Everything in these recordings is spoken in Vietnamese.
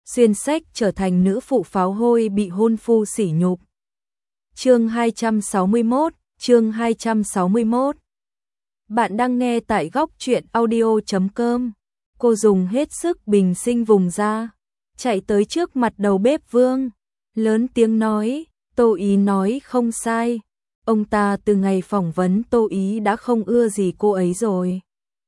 xuyên sách trở thành nữ phụ pháo hôi bị hôn phu sỉ nhục. Chương 261. Bạn đang nghe tại góc truyện audio.com. Cô dùng hết sức bình sinh vùng ra, chạy tới trước mặt đầu bếp Vương, lớn tiếng nói, Tô Ý nói không sai. Ông ta từ ngày phỏng vấn Tô Ý đã không ưa gì cô ấy rồi.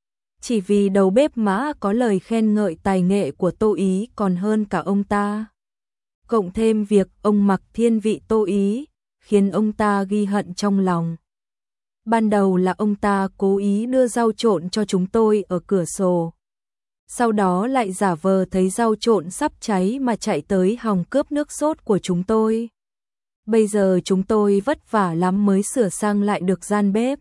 Chỉ vì đầu bếp Mã có lời khen ngợi tài nghệ của Tô Ý còn hơn cả ông ta. Cộng thêm việc ông mặc thiên vị Tô Ý, khiến ông ta ghi hận trong lòng. Ban đầu là ông ta cố ý đưa rau trộn cho chúng tôi ở cửa sổ. Sau đó lại giả vờ thấy rau trộn sắp cháy mà chạy tới hòng cướp nước sốt của chúng tôi. Bây giờ chúng tôi vất vả lắm mới sửa sang lại được gian bếp.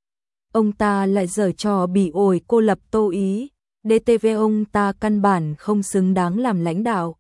Ông ta lại giở trò bỉ ổi cô lập Tô Ý, DTV ông ta căn bản không xứng đáng làm lãnh đạo.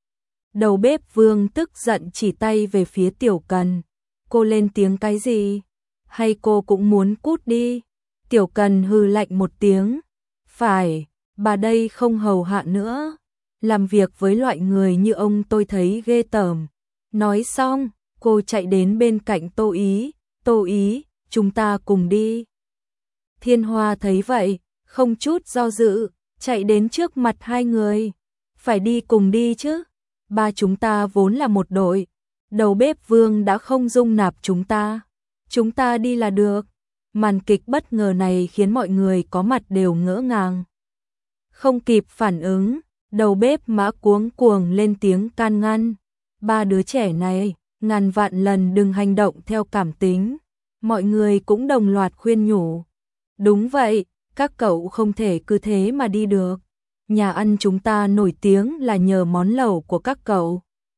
Đầu bếp Vương tức giận chỉ tay về phía Tiểu Cần. Cô lên tiếng cái gì? Hay cô cũng muốn cút đi? Tiểu Cần hừ lạnh một tiếng. Phải, bà đây không hầu hạ nữa. Làm việc với loại người như ông tôi thấy ghê tởm. Nói xong, cô chạy đến bên cạnh Tô Ý. Tô Ý, chúng ta cùng đi. Thiên Hoa thấy vậy, không chút do dự, chạy đến trước mặt hai người. Phải đi cùng đi chứ. Ba chúng ta vốn là một đội. Đầu bếp Vương đã không dung nạp chúng ta. Chúng ta đi là được. Màn kịch bất ngờ này khiến mọi người có mặt đều ngỡ ngàng. Không kịp phản ứng, đầu bếp Mã cuống cuồng lên tiếng can ngăn. Ba đứa trẻ này, ngàn vạn lần đừng hành động theo cảm tính. Mọi người cũng đồng loạt khuyên nhủ. Đúng vậy, các cậu không thể cứ thế mà đi được. Nhà ăn chúng ta nổi tiếng là nhờ món lẩu của các cậu.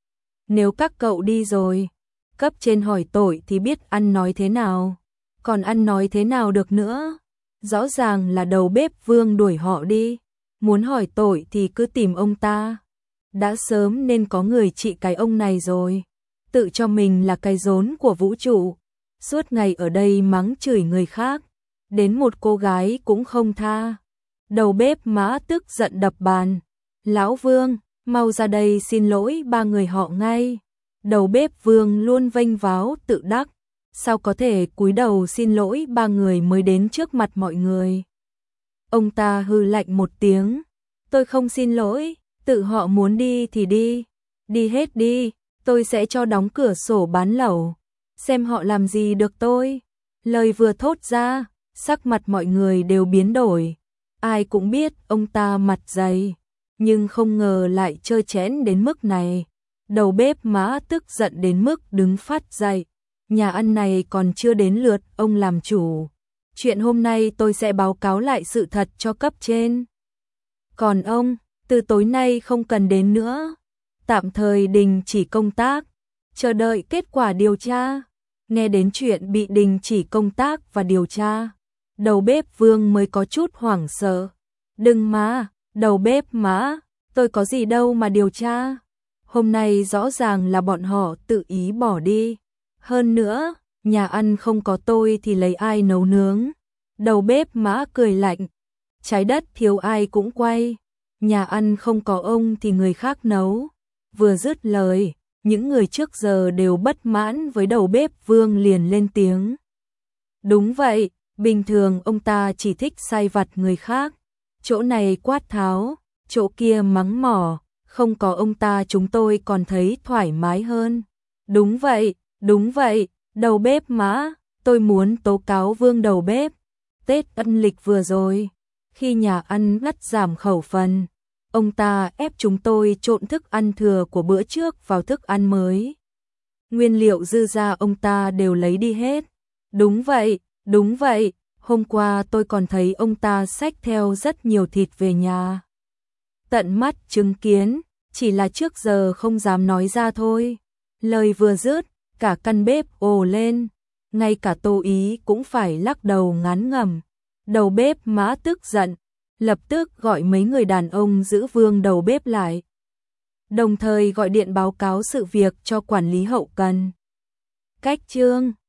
Nếu các cậu đi rồi, cấp trên hỏi tội thì biết ăn nói thế nào. Còn ăn nói thế nào được nữa? Rõ ràng là đầu bếp Vương đuổi họ đi. Muốn hỏi tội thì cứ tìm ông ta. Đã sớm nên có người trị cái ông này rồi. Tự cho mình là cái rốn của vũ trụ. Suốt ngày ở đây mắng chửi người khác. Đến một cô gái cũng không tha. Đầu bếp Mã tức giận đập bàn. Lão Vương, mau ra đây xin lỗi ba người họ ngay. Đầu bếp Vương luôn vênh váo tự đắc. Sao có thể cúi đầu xin lỗi ba người mới đến trước mặt mọi người. Ông ta hừ lạnh một tiếng. Tôi không xin lỗi, tự họ muốn đi thì đi. Đi hết đi, tôi sẽ cho đóng cửa sổ bán lẩu. Xem họ làm gì được tôi. Lời vừa thốt ra, sắc mặt mọi người đều biến đổi. Ai cũng biết ông ta mặt dày, nhưng không ngờ lại trơ trẽn đến mức này. Đầu bếp Mã tức giận đến mức đứng phát dậy. Nhà ăn này còn chưa đến lượt ông làm chủ. Chuyện hôm nay tôi sẽ báo cáo lại sự thật cho cấp trên. Còn ông, từ tối nay không cần đến nữa. Tạm thời đình chỉ công tác, chờ đợi kết quả điều tra. Nghe đến chuyện bị đình chỉ công tác và điều tra, đầu bếp Vương mới có chút hoảng sợ. Đừng mà, đầu bếp Mã, tôi có gì đâu mà điều tra. Hôm nay rõ ràng là bọn họ tự ý bỏ đi. Hơn nữa, nhà ăn không có tôi thì lấy ai nấu nướng. Đầu bếp Mã cười lạnh. Trái đất thiếu ai cũng quay. Nhà ăn không có ông thì người khác nấu. Vừa dứt lời, những người trước giờ đều bất mãn với đầu bếp Vương liền lên tiếng. Đúng vậy, bình thường ông ta chỉ thích sai vặt người khác. Chỗ này quát tháo, chỗ kia mắng mỏ. Không có ông ta chúng tôi còn thấy thoải mái hơn. Đúng vậy, đầu bếp Mã, tôi muốn tố cáo Vương đầu bếp. Tết âm lịch vừa rồi, khi nhà ăn ngắt giảm khẩu phần, ông ta ép chúng tôi trộn thức ăn thừa của bữa trước vào thức ăn mới. Nguyên liệu dư ra ông ta đều lấy đi hết. Đúng vậy, hôm qua tôi còn thấy ông ta xách theo rất nhiều thịt về nhà. Tận mắt chứng kiến, chỉ là trước giờ không dám nói ra thôi. Lời vừa dứt, cả căn bếp ồ lên, ngay cả Tô Ý cũng phải lắc đầu ngán ngẩm. Đầu bếp Mã tức giận, lập tức gọi mấy người đàn ông giữ Vương đầu bếp lại. Đồng thời gọi điện báo cáo sự việc cho quản lý hậu cần. Cách chương